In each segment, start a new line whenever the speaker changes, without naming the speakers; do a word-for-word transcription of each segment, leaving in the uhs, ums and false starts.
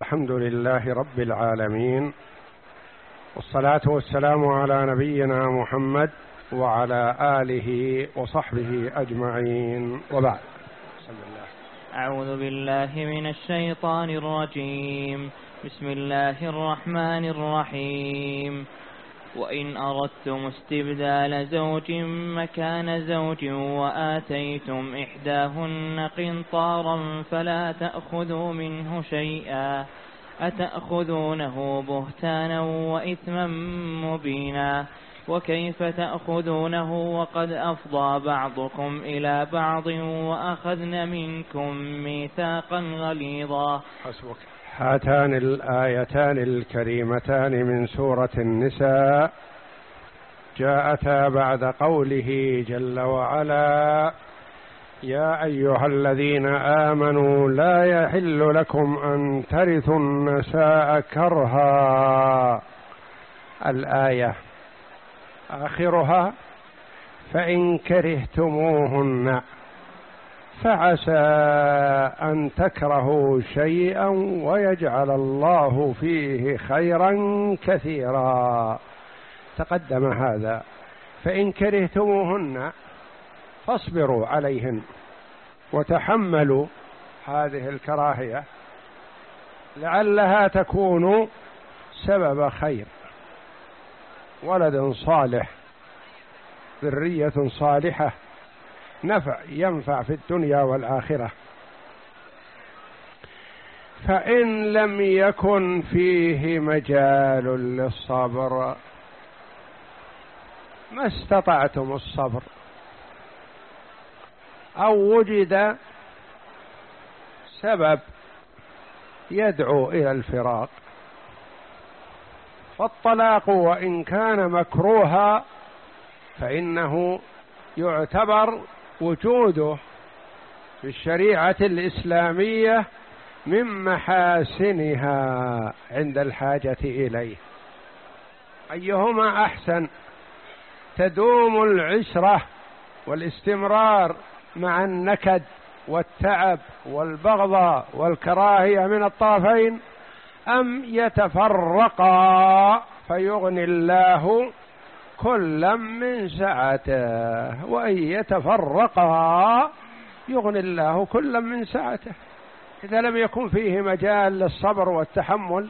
الحمد لله رب العالمين، والصلاة والسلام على نبينا محمد وعلى آله وصحبه أجمعين، وبعد. بسم الله.
أعوذ بالله من الشيطان الرجيم. بسم الله الرحمن الرحيم. وإن أردتم استبدال زوج مكان زوج وآتيتم إحداهن قنطارا فلا تأخذوا منه شيئا أتأخذونه بهتانا وإثما مبينا وكيف تأخذونه وقد أفضى بعضكم إلى بعض وأخذن منكم ميثاقا غليظا.
حسبك. هاتان الآيتان الكريمتان من سورة النساء جاءتا بعد قوله جل وعلا: يا أيها الذين آمنوا لا يحل لكم أن ترثوا النساء كرها. الآية آخرها: فإن كرهتموهن فعسى أن تكرهوا شيئا ويجعل الله فيه خيرا كثيرا. تقدم هذا. فإن كرهتموهن فاصبروا عليهن وتحملوا هذه الكراهية لعلها تكون سبب خير، ولد صالح، ذرية صالحة، نفع ينفع في الدنيا والآخرة. فإن لم يكن فيه مجال للصبر ما استطعتم الصبر أو وجد سبب يدعو إلى الفراق، فالطلاق وإن كان مكروها فإنه يعتبر وجوده في الشريعة الإسلامية من محاسنها عند الحاجة إليه. أيهما أحسن؟ تدوم العشرة والاستمرار مع النكد والتعب والبغض والكراهية من الطرفين، أم يتفرقا فيغني الله كلا من سعته؟ وإن يتفرقا يغني الله كلا من سعته. إذا لم يكن فيه مجال للصبر والتحمل،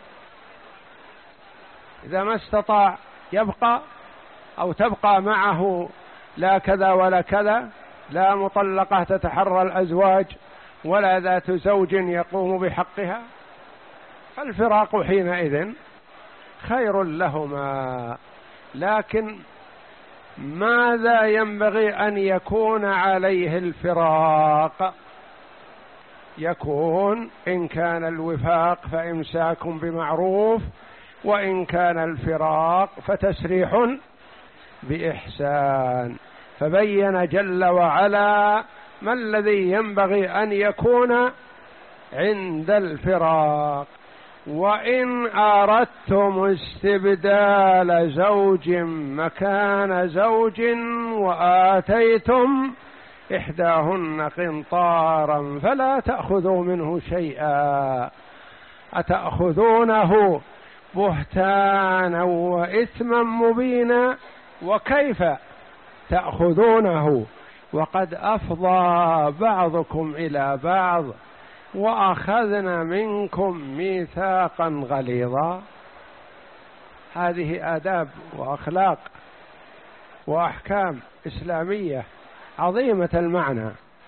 إذا ما استطاع يبقى أو تبقى معه لا كذا ولا كذا، لا مطلقة تتحرى الأزواج ولا ذات زوج يقوم بحقها، فالفراق حينئذ خير لهما. لكن ماذا ينبغي أن يكون عليه الفراق؟ يكون إن كان الوفاق فإمساك بمعروف، وإن كان الفراق فتسريح بإحسان. فبين جل وعلا ما الذي ينبغي أن يكون عند الفراق. وإن أردتم استبدال زوج مكان زوج وآتيتم إحداهن قنطارا فلا تأخذوا منه شيئا أتأخذونه بهتانا وإثما مبينا وكيف تأخذونه وقد أفضى بعضكم إلى بعض وأخذنا منكم ميثاقا غليظا. هذه آداب وأخلاق وأحكام إسلامية عظيمة المعنى،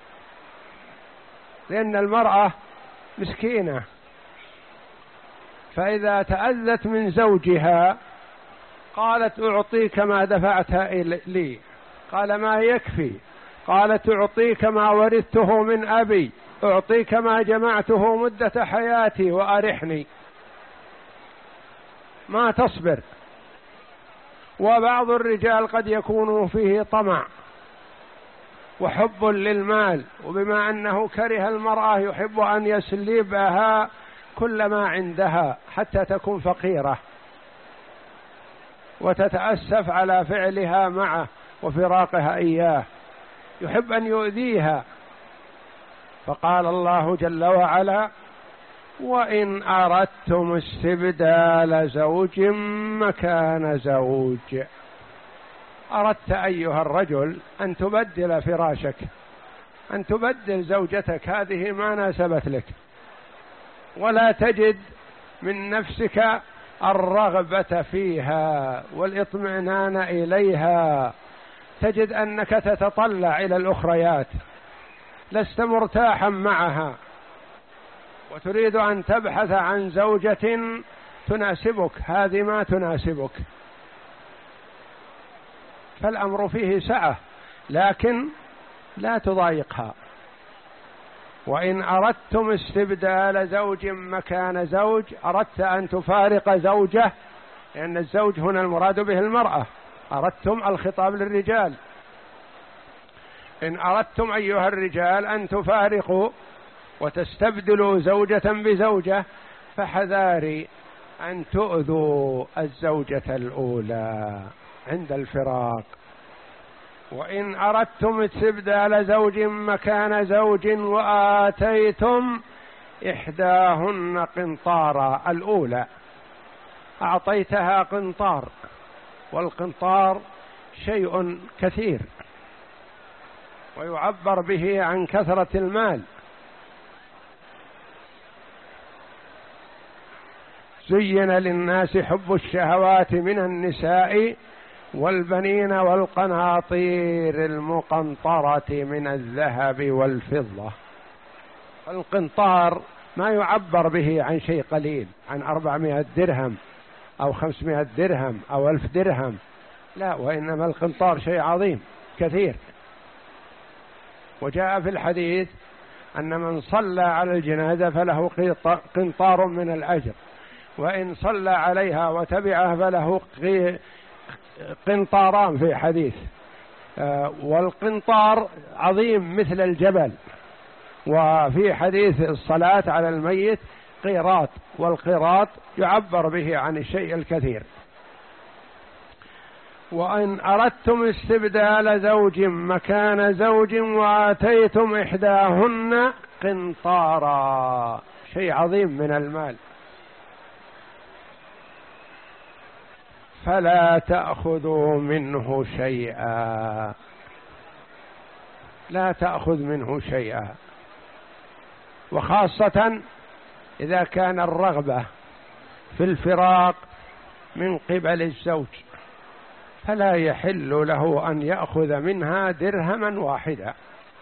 لأن المرأة مسكينة، فإذا تأذت من زوجها قالت أعطيك ما دفعت لي، قال ما يكفي، قالت أعطيك ما ورثته من أبي، أعطيك ما جمعته مدة حياتي وأرحني، ما تصبر. وبعض الرجال قد يكون فيه طمع وحب للمال، وبما أنه كره المرأة يحب أن يسلبها كل ما عندها حتى تكون فقيرة وتتأسف على فعلها معه وفراقها إياه، يحب أن يؤذيها. فقال الله جل وعلا: وإن أردتم استبدال زوج مكان زوج، أردت أيها الرجل أن تبدل فراشك، أن تبدل زوجتك، هذه ما ناسبت لك، ولا تجد من نفسك الرغبة فيها والاطمئنان إليها، تجد أنك تتطلع إلى الأخريات، لست مرتاحا معها، وتريد أن تبحث عن زوجة تناسبك، هذه ما تناسبك، فالأمر فيه سعة، لكن لا تضايقها. وإن أردتم استبدال زوج مكان زوج، أردت أن تفارق زوجة، لأن الزوج هنا المراد به المرأة، أردتم الخطاب للرجال، إن أردتم أيها الرجال أن تفارقوا وتستبدلوا زوجة بزوجة فحذاري أن تؤذوا الزوجة الأولى عند الفراق. وإن أردتم استبدال زوج مكان زوج وآتيتم إحداهن قنطارا، الأولى أعطيتها قنطار، والقنطار شيء كثير ويعبر به عن كثرة المال. زين للناس حب الشهوات من النساء والبنين والقناطير المقنطرة من الذهب والفضة. القنطار ما يعبر به عن شيء قليل، عن أربعمائة درهم أو خمسمائة درهم أو ألف درهم، لا، وإنما القنطار شيء عظيم كثير. وجاء في الحديث أن من صلى على الجنازة فله قنطار من الأجر، وإن صلى عليها وتبعها فله قنطاران في حديث. والقنطار عظيم مثل الجبل. وفي حديث الصلاة على الميت قيراط، والقيراط يعبر به عن الشيء الكثير. وإن أردتم استبدال زوج مكان زوج وآتيتم إحداهن قنطارا، شيء عظيم من المال، فلا تأخذوا منه شيئا، لا تأخذ منه شيئا، وخاصة إذا كان الرغبة في الفراق من قبل الزوج، فلا يحل له أن يأخذ منها درهما واحدا.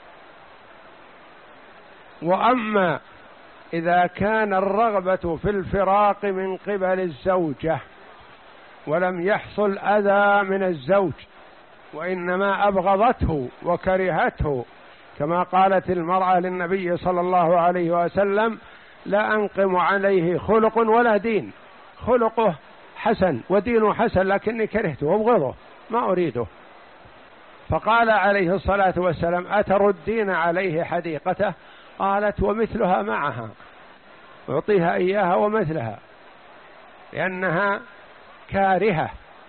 وأما إذا كان الرغبة في الفراق من قبل الزوجة ولم يحصل أذى من الزوج، وإنما أبغضته وكرهته، كما قالت المرأة للنبي صلى الله عليه وسلم: لا أنقم عليه خلق ولا دين، خلقه حسن ودينه حسن لكني كرهته وابغضه ما أريده. فقال عليه الصلاة والسلام: أتردين عليه حديقته؟ قالت: ومثلها معها، أعطيها إياها ومثلها، لأنها كارهة.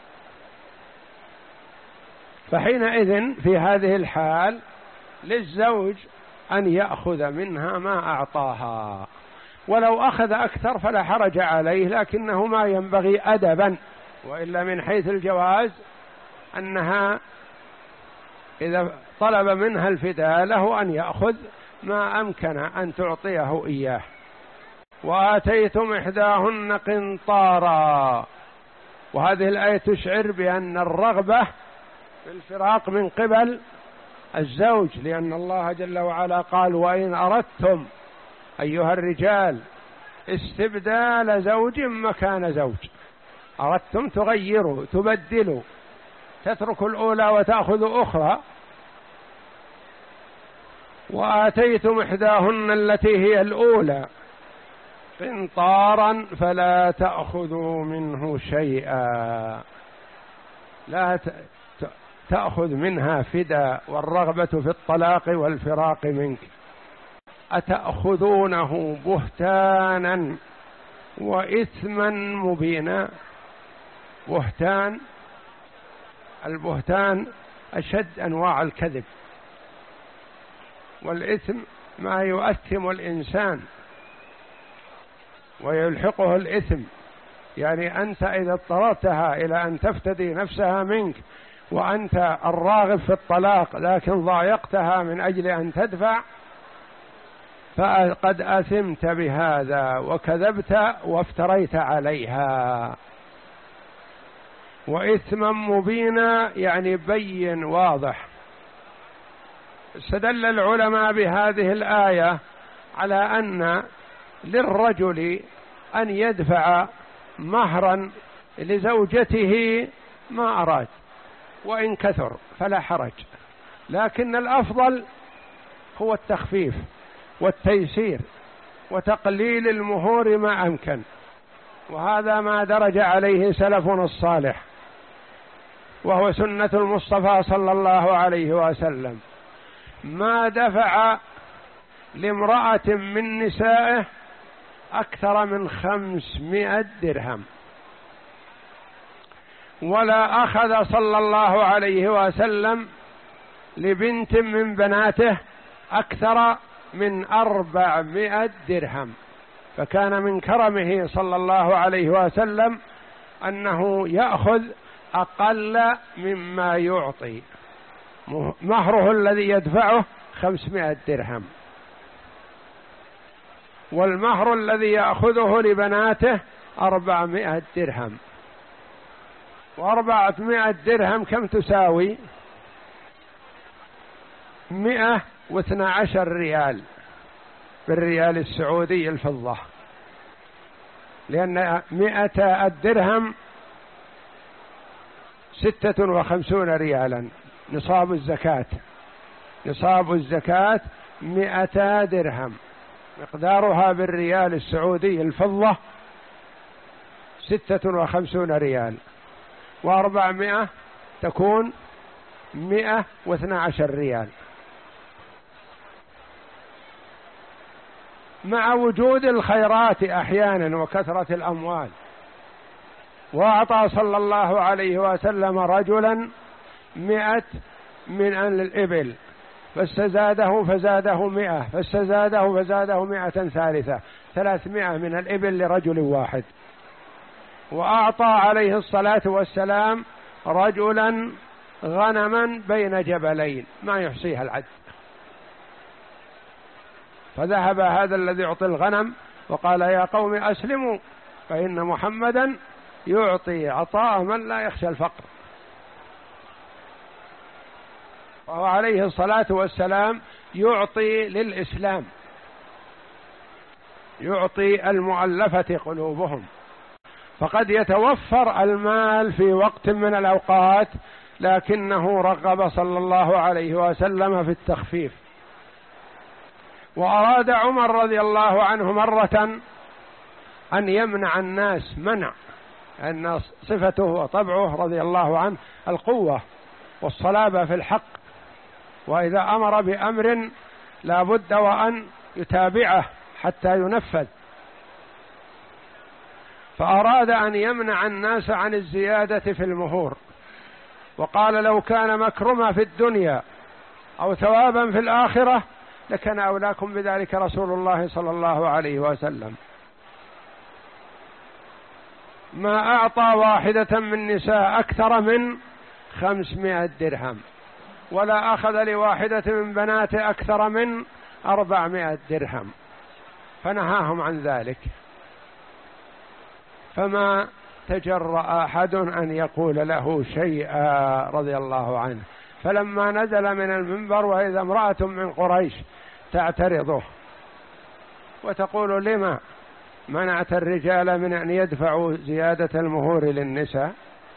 فحينئذ في هذه الحال للزوج أن يأخذ منها ما أعطاها، ولو أخذ أكثر فلا حرج عليه، لكنه ما ينبغي أدبا، وإلا من حيث الجواز أنها إذا طلب منها الفداء له أن يأخذ ما أمكن أن تعطيه إياه. وآتيتم إحداهن قنطارا، وهذه الآية تشعر بأن الرغبة في الفراق من قبل الزوج، لأن الله جل وعلا قال: وإن أردتم أيها الرجال استبدال زوج مكان زوج، أردتم تغيروا تبدلوا، تتركوا الأولى وتأخذوا أخرى. وآتيتم إحداهن التي هي الأولى قنطارا فلا تأخذوا منه شيئا، لا تأخذ منها فدا، والرغبة في الطلاق والفراق منك. أتأخذونه بهتانا وإثما مبينا. بهتان، البهتان أشد أنواع الكذب، والإثم ما يؤثم الإنسان. ويلحقه الإثم. يعني أنت إذا اضطررتها إلى أن تفتدي نفسها منك وأنت الراغب في الطلاق لكن ضايقتها من أجل أن تدفع، فقد أثمت بهذا وكذبت وافتريت عليها، وإثما مبينا يعني بين واضح. استدل العلماء بهذه الآية على أن للرجل أن يدفع مهرا لزوجته ما أراد وإن كثر فلا حرج، لكن الأفضل هو التخفيف والتيسير وتقليل المهور ما أمكن، وهذا ما درج عليه سلفنا الصالح، وهو سنة المصطفى صلى الله عليه وسلم. ما دفع لامرأة من نسائه أكثر من خمسمائة درهم، ولا أخذ صلى الله عليه وسلم لبنت من بناته أكثر من أربعمائة درهم. فكان من كرمه صلى الله عليه وسلم أنه يأخذ أقل مما يعطي. مهره الذي يدفعه خمسمائة درهم، والمهر الذي يأخذه لبناته أربعمائة درهم. وأربعمائة درهم كم تساوي؟ مئة واثنى عشر ريال بالريال السعودي الفضة، لأن مئة الدرهم ستة وخمسون ريالا نصاب الزكاة. نصاب الزكاة مئة درهم، مقدارها بالريال السعودي الفضة ستة وخمسون ريال، وأربعمائة تكون مئة واثنى عشر ريال. مع وجود الخيرات أحيانا وكثرة الأموال. وأعطى صلى الله عليه وسلم رجلا مئة من الإبل، فاستزاده فزاده مئة، فاستزاده فزاده مئة ثالثة، ثلاثمائة من الإبل لرجل واحد. وأعطى عليه الصلاة والسلام رجلا غنما بين جبلين ما يحصيها العد، فذهب هذا الذي يعطي الغنم وقال يا قوم أسلموا فإن محمدا يعطي عطاء من لا يخشى الفقر. وهو عليه الصلاة والسلام يعطي للإسلام، يعطي المؤلفة قلوبهم. فقد يتوفر المال في وقت من الأوقات، لكنه رغب صلى الله عليه وسلم في التخفيف. وأراد عمر رضي الله عنه مرة أن يمنع الناس منع، أن صفته وطبعه رضي الله عنه القوة والصلابة في الحق، وإذا أمر بأمر لا بد وأن يتابعه حتى ينفذ. فأراد أن يمنع الناس عن الزيادة في المهور، وقال لو كان مكرمة في الدنيا أو ثوابا في الآخرة لكان أولاكم بذلك رسول الله صلى الله عليه وسلم. ما أعطى واحدة من نساء أكثر من خمسمائة درهم، ولا أخذ لواحدة من بناته أكثر من أربعمائة درهم، فنهاهم عن ذلك. فما تجرأ أحد أن يقول له شيئا رضي الله عنه. فلما نزل من المنبر وإذا امرأة من قريش تعترضه وتقول لما منعت الرجال من أن يدفعوا زيادة المهور للنساء؟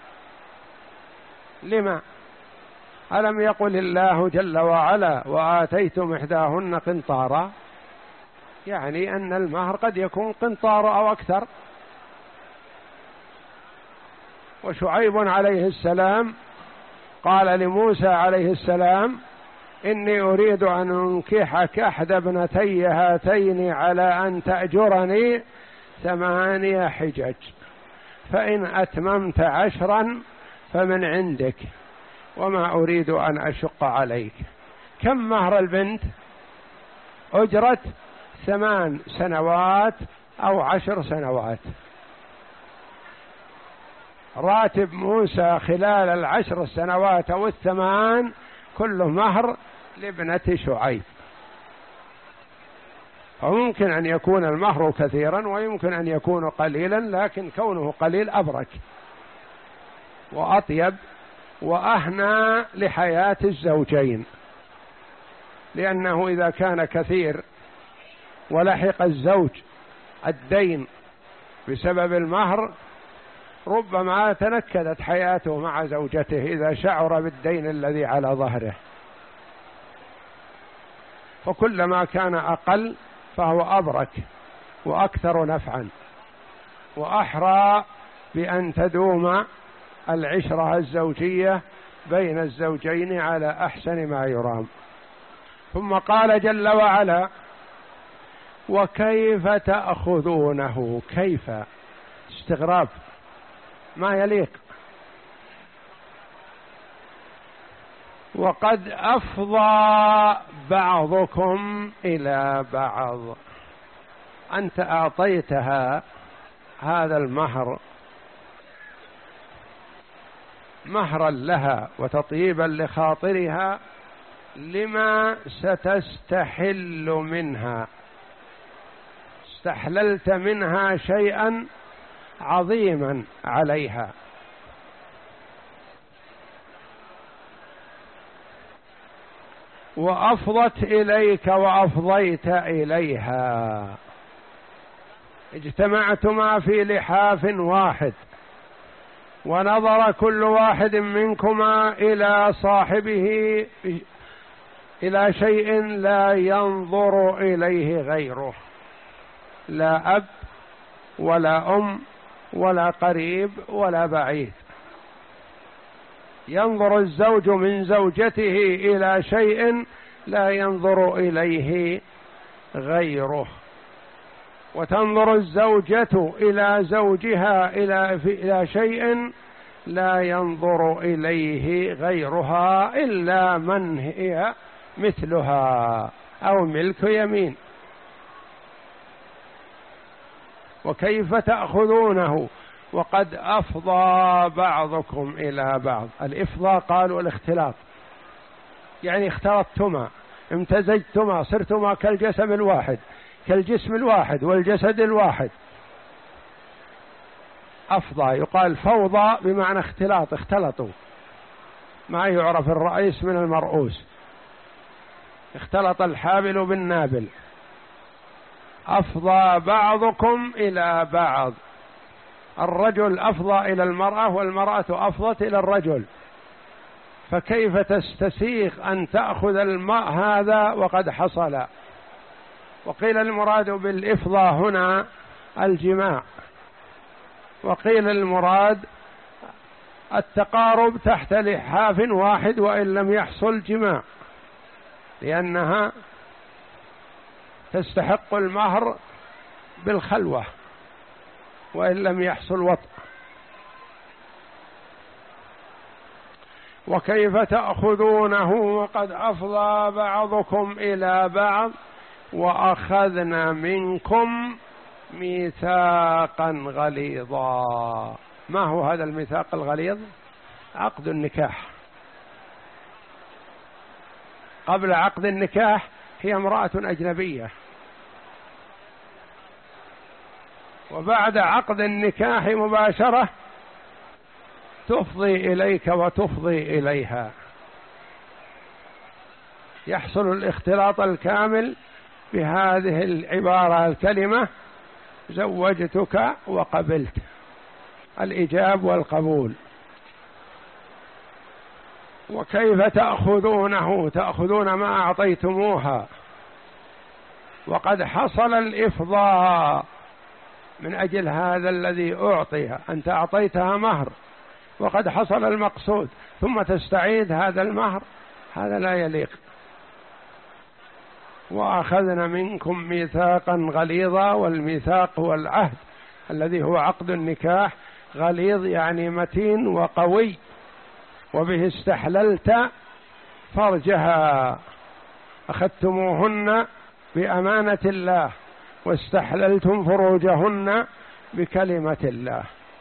لما؟ ألم يقل الله جل وعلا وآتيتم إحداهن قنطارا؟ يعني أن المهر قد يكون قنطار أو أكثر. وشعيب عليه السلام قال لموسى عليه السلام إني أريد أن أنكحك أحد ابنتي هاتين على أن تأجرني ثمانية حجج، فإن أتممت عشرا فمن عندك وما أريد أن أشق عليك. كم مهر البنت؟ أجرة ثمان سنوات أو عشر سنوات. راتب موسى خلال العشر السنوات أو الثمان كله مهر لابنة شعيب. فممكن أن يكون المهر كثيرا ويمكن أن يكون قليلا، لكن كونه قليل أبرك وأطيب وأهنى لحياة الزوجين، لأنه إذا كان كثير ولحق الزوج الدين بسبب المهر ربما تنكدت حياته مع زوجته إذا شعر بالدين الذي على ظهره. فكلما كان أقل فهو أبرك وأكثر نفعا وأحرى بأن تدوم العشرة الزوجية بين الزوجين على أحسن ما يرام. ثم قال جل وعلا: وكيف تأخذونه؟ كيف استغراب ما يليق. وقد أفضى بعضكم إلى بعض. أنت أعطيتها هذا المهر مهرا لها وتطيبا لخاطرها لما ستستحل منها، استحللت منها شيئا عظيما عليها. وأفضت إليك وأفضيت إليها، اجتمعتما في لحاف واحد ونظر كل واحد منكما إلى صاحبه إلى شيء لا ينظر إليه غيره، لا أب ولا أم ولا قريب ولا بعيد. ينظر الزوج من زوجته إلى شيء لا ينظر إليه غيره، وتنظر الزوجة إلى زوجها إلى إلى شيء لا ينظر إليه غيرها إلا من هي مثلها أو ملك يمين. وكيف تأخذونه وقد أفضى بعضكم إلى بعض. الإفضاء قالوا الاختلاط، يعني اختلطتما، امتزجتما، صرتما كالجسم الواحد، كالجسم الواحد والجسد الواحد. أفضى يقال فوضى بمعنى اختلاط، اختلطوا، ما يعرف الرئيس من المرؤوس، اختلط الحابل بالنابل. أفضى بعضكم إلى بعض، الرجل أفضى إلى المرأة والمرأة أفضت إلى الرجل، فكيف تستسيغ أن تأخذ الماء هذا وقد حصل؟ وقيل المراد بالإفضاء هنا الجماع، وقيل المراد التقارب تحت لحاف واحد وإن لم يحصل جماع، لأنها تستحق المهر بالخلوة وإن لم يحصل وطء. وكيف تأخذونه وقد أفضى بعضكم إلى بعض وأخذنا منكم ميثاقا غليظا. ما هو هذا الميثاق الغليظ؟ عقد النكاح. قبل عقد النكاح هي امرأة أجنبية، وبعد عقد النكاح مباشرة تفضي إليك وتفضي إليها، يحصل الاختلاط الكامل بهذه العبارة الكلمة: زوجتك وقبلت، الإجاب والقبول. وكيف تأخذونه؟ تأخذون ما أعطيتموها وقد حصل الإفضاء من أجل هذا الذي أعطيها. أنت أعطيتها مهر وقد حصل المقصود ثم تستعيد هذا المهر، هذا لا يليق. وأخذنا منكم ميثاقا غليظا، والميثاق هو العهد الذي هو عقد النكاح. غليظ يعني متين وقوي، وبه استحللت فرجها، أخذتموهن بأمانة الله واستحللتم فروجهن بكلمة الله.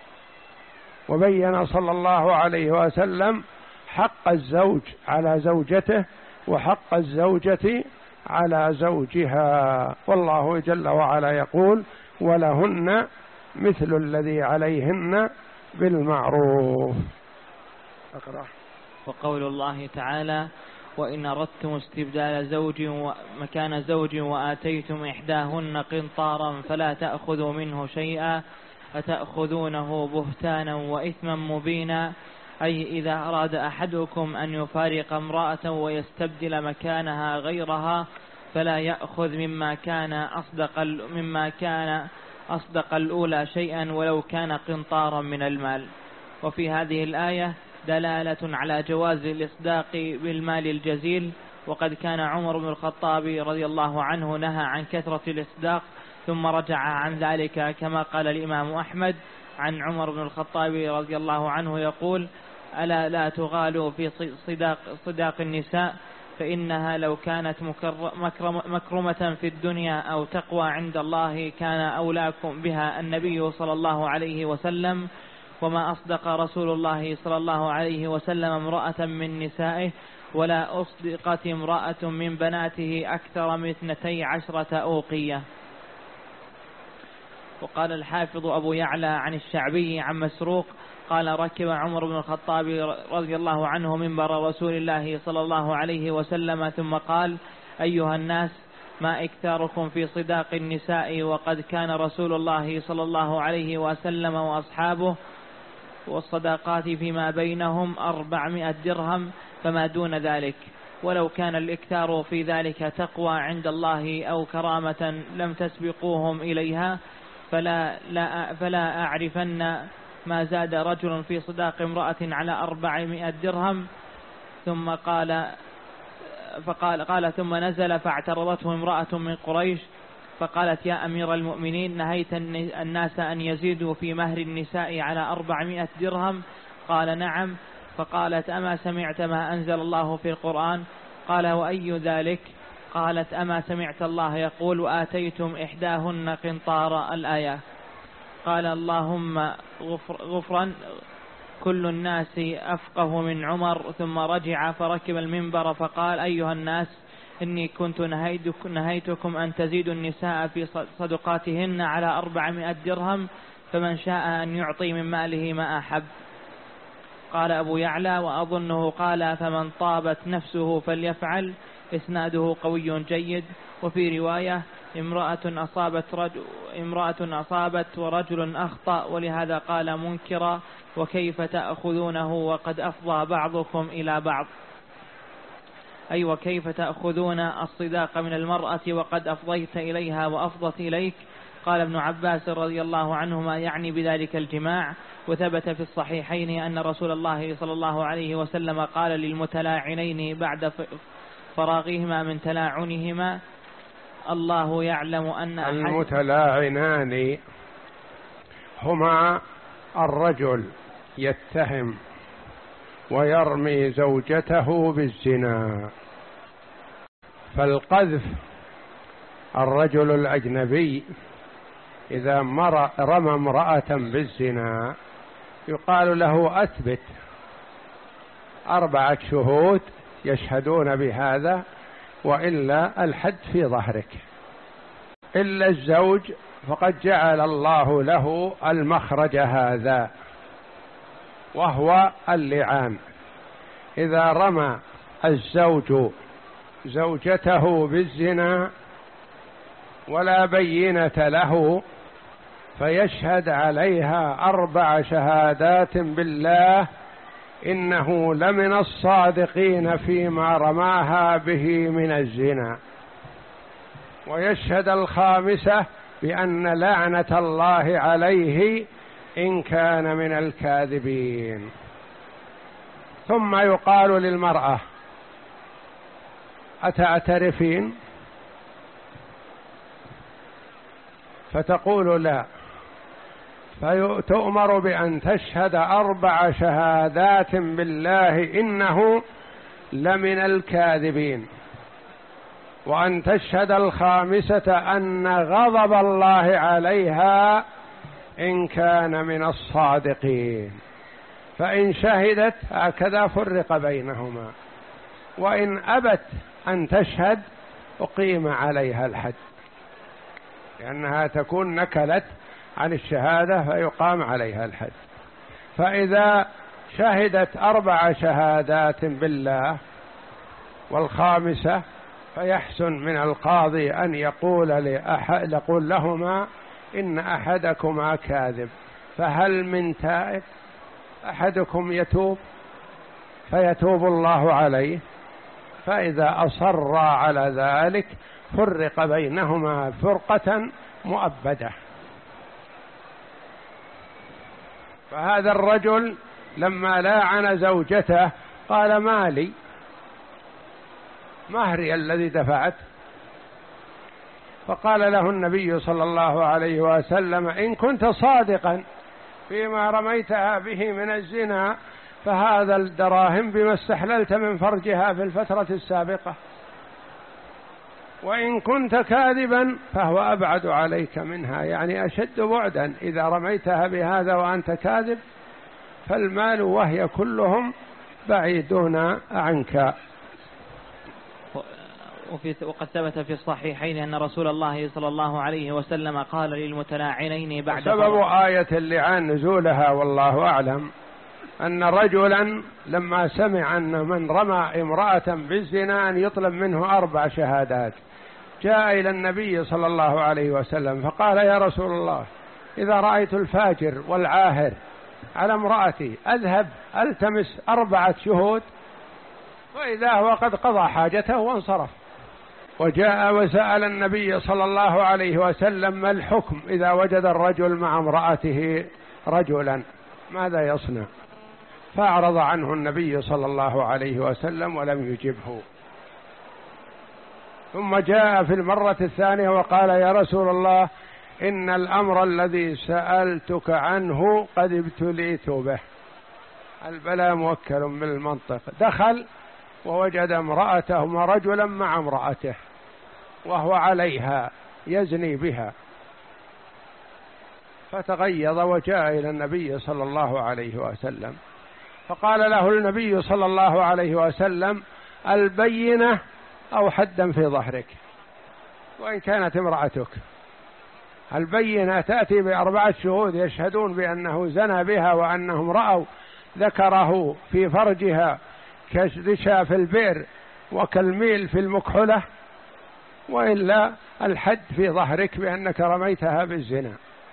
وبين صلى الله عليه وسلم حق الزوج على زوجته وحق الزوجة على زوجها، والله جل وعلا يقول ولهن مثل الذي عليهن بالمعروف. أقرأ.
وقول الله تعالى وإن أردتم استبدال زوج مكان زوج وآتيتم إحداهن قنطارا فلا تأخذوا منه شيئا أتأخذونه بهتانا وإثما مبينا، أي إذا أراد أحدكم أن يفارق امرأة ويستبدل مكانها غيرها فلا يأخذ مما كان أصدق مما كان أصدق الأولى شيئا ولو كان قنطارا من المال. وفي هذه الآية دلالة على جواز الإصداق بالمال الجزيل، وقد كان عمر بن الخطاب رضي الله عنه نهى عن كثرة الإصداق ثم رجع عن ذلك، كما قال الإمام أحمد عن عمر بن الخطاب رضي الله عنه يقول ألا لا تغالوا في صداق, صداق النساء فإنها لو كانت مكرمة في الدنيا أو تقوى عند الله كان أولاكم بها النبي صلى الله عليه وسلم، وما أصدق رسول الله صلى الله عليه وسلم امرأة من نسائه ولا أصدقت امرأة من بناته أكثر من اثنتي عشرة أوقية. وقال الحافظ أبو يعلى عن الشعبي عن مسروق قال ركب عمر بن الخطاب رضي الله عنه منبر رسول الله صلى الله عليه وسلم ثم قال أيها الناس ما إكثاركم في صداق النساء وقد كان رسول الله صلى الله عليه وسلم وأصحابه والصداقات فيما بينهم أربعمائة درهم فما دون ذلك، ولو كان الإكثار في ذلك تقوى عند الله أو كرامة لم تسبقوهم إليها فلا, لا فلا أعرفن ما زاد رجل في صداق امرأة على أربعمائة درهم. ثم قال فقال قال ثم نزل فاعترضته امرأة من قريش فقالت يا أمير المؤمنين نهيت الناس أن يزيدوا في مهر النساء على أربعمائة درهم؟ قال نعم. فقالت أما سمعت ما أنزل الله في القرآن؟ قال وأي ذلك؟ قالت أما سمعت الله يقول وآتيتم إحداهن قنطارا الآية؟ قال اللهم غفر غفرا كل الناس أفقه من عمر. ثم رجع فركب المنبر فقال أيها الناس إني كنت نهيتكم أن تزيدوا النساء في صدقاتهن على أربعمائة درهم فمن شاء أن يعطي من ماله ما أحب. قال أبو يعلى وأظنه قال فمن طابت نفسه فليفعل. إسناده قوي جيد. وفي رواية امرأة أصابت, رجل امرأة أصابت ورجل أخطأ، ولهذا قال منكرا وكيف تأخذونه وقد أفضى بعضكم إلى بعض، أي وكيف تأخذون الصداق من المرأة وقد أفضيت إليها وأفضت إليك. قال ابن عباس رضي الله عنهما يعني بذلك الجماع. وثبت في الصحيحين أن رسول الله صلى الله عليه وسلم قال للمتلاعنين بعد فراغهما من تلاعنهما الله يعلم أن
المتلاعنان هما الرجل يتهم ويرمي زوجته بالزنا. فالقذف الرجل الأجنبي إذا رمى امرأة بالزنا يقال له أثبت أربعة شهود يشهدون بهذا وإلا الحد في ظهرك. إلا الزوج فقد جعل الله له المخرج هذا وهو اللعان. إذا رمى الزوج زوجته بالزنا ولا بينة له فيشهد عليها أربع شهادات بالله إنه لمن الصادقين فيما رماها به من الزنا، ويشهد الخامسة بأن لعنة الله عليه إن كان من الكاذبين. ثم يقال للمرأة أتعترفين؟ فتقول لا، فتؤمر بأن تشهد أربع شهادات بالله إنه لمن الكاذبين. وأن تشهد الخامسة أن غضب الله عليها إن كان من الصادقين. فإن شهدت هكذا فرق بينهما، وإن أبت أن تشهد أقيم عليها الحد، لأنها تكون نكلت عن الشهادة فيقام عليها الحد. فإذا شهدت أربع شهادات بالله والخامسة فيحسن من القاضي أن يقول لأحد يقول لهما إن أحدكما كاذب، فهل من تائب؟ أحدكم يتوب فيتوب الله عليه. فإذا أصر على ذلك فرق بينهما فرقة مؤبدة. فهذا الرجل لما لاعن زوجته قال: ما لي، مهري الذي دفعت. فقال له النبي صلى الله عليه وسلم: إن كنت صادقا فيما رميتها به من الزنا فهذا الدراهم بما استحللت من فرجها في الفترة السابقة، وإن كنت كاذبا فهو أبعد عليك منها، يعني أشد بعدا. إذا رميتها بهذا وأنت كاذب فالمال وهي كلهم بعيدون عنك.
وفي وقد ثبت في الصحيحين أن رسول الله صلى الله عليه وسلم قال للمتلاعنين بعد
سبب آية اللعان نزولها والله أعلم أن رجلا لما سمع أن من رمى امرأة بالزنا أن يطلب منه أربع شهادات جاء إلى النبي صلى الله عليه وسلم فقال: يا رسول الله، إذا رأيت الفاجر والعاهر على امرأتي أذهب ألتمس أربعة شهود، وإذا هو قد قضى حاجته وانصرف. وجاء وسأل النبي صلى الله عليه وسلم: ما الحكم إذا وجد الرجل مع امرأته رجلا ماذا يصنع؟ فأعرض عنه النبي صلى الله عليه وسلم ولم يجبه. ثم جاء في المرة الثانية وقال: يا رسول الله، إن الأمر الذي سألتك عنه قد ابتليت به. البلاء موكل بالمنطق. دخل ووجد امرأته ورجلا مع امرأته وهو عليها يزني بها، فتغيظ وجاء إلى النبي صلى الله عليه وسلم فقال له النبي صلى الله عليه وسلم: البينة أو حدا في ظهرك، وإن كانت امرأتك. البينة تأتي بأربعة شهود يشهدون بأنه زنى بها وأنهم رأوا ذكره في فرجها كالرشا في البئر وكالميل في المكحلة، وإلا الحد في ظهرك بأنك رميتها بالزنا.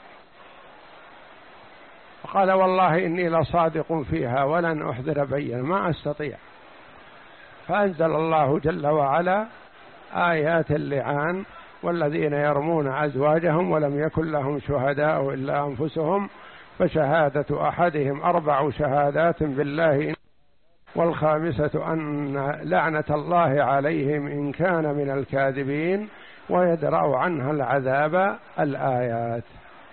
فقال: والله إني لصادق فيها ولن أحضر بينة، ما أستطيع. فأنزل الله جل وعلا آيات اللعان: والذين يرمون أزواجهم ولم يكن لهم شهداء إلا أنفسهم فشهادة أحدهم أربع شهادات بالله والخامسة أن لعنة الله عليهم إن كان من الكاذبين ويدرأ عنها العذاب. الآيات.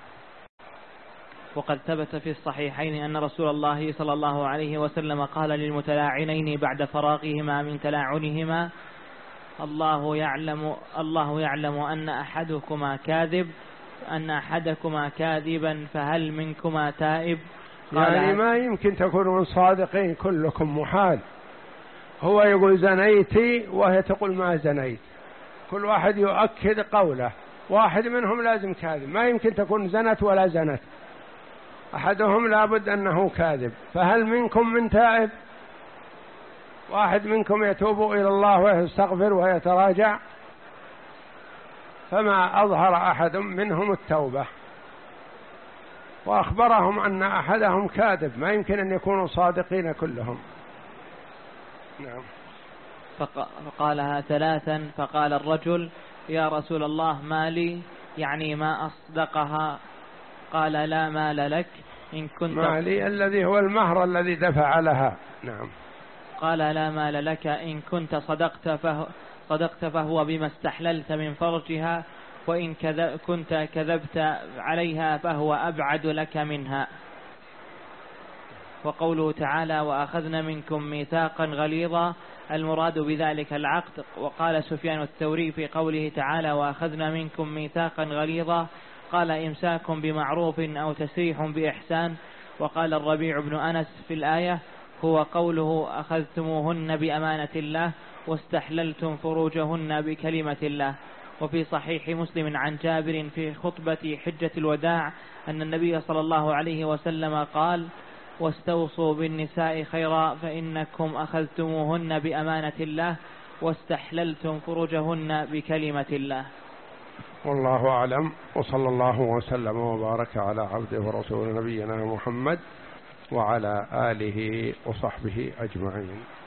وقد ثبت في الصحيحين أن رسول الله صلى الله عليه وسلم قال للمتلاعنين بعد فراغهما من تلاعنهما: الله يعلم الله يعلم أن أحدكما كاذب أن أحدكما كاذبا فهل منكما تائب؟
يعني ما يمكن تكونوا صادقين كلكم، محال. هو يقول زنيتي وهي تقول ما زنيت، كل واحد يؤكد قوله، واحد منهم لازم كاذب، ما يمكن تكون زنت ولا زنت، أحدهم لابد أنه كاذب. فهل منكم من تائب؟ واحد منكم يتوب إلى الله ويستغفر ويتراجع؟ فما أظهر أحد منهم التوبة، وأخبرهم أن أحدهم كاذب، ما يمكن أن يكونوا صادقين كلهم. نعم.
فقالها ثلاثا. فقال الرجل: يا رسول الله، مالي، يعني ما أصدقها؟ قال: لا مال لك إن كنت
مالي الذي هو المهر الذي دفع لها. نعم.
قال: لا مال لك إن كنت صدقت فهو, صدقت فهو بما استحللت من فرجها، وإن كذب كنت كذبت عليها فهو أبعد لك منها. وقوله تعالى وأخذنا منكم ميثاقا غليظا المراد بذلك العقد. وقال سفيان الثوري في قوله تعالى وأخذنا منكم ميثاقا غليظا قال إمساك بمعروف أو تسريح بإحسان. وقال الربيع بن أنس في الآية هو قوله أخذتموهن بأمانة الله واستحللتم فروجهن بكلمة الله. وفي صحيح مسلم عن جابر في خطبة حجة الوداع أن النبي صلى الله عليه وسلم قال واستوصوا بالنساء خيرا فإنكم أخذتموهن بأمانة الله واستحللتم فروجهن بكلمة الله.
والله أعلم، وصلى الله وسلم وبارك على عبده ورسوله نبينا محمد وعلى آله وصحبه أجمعين.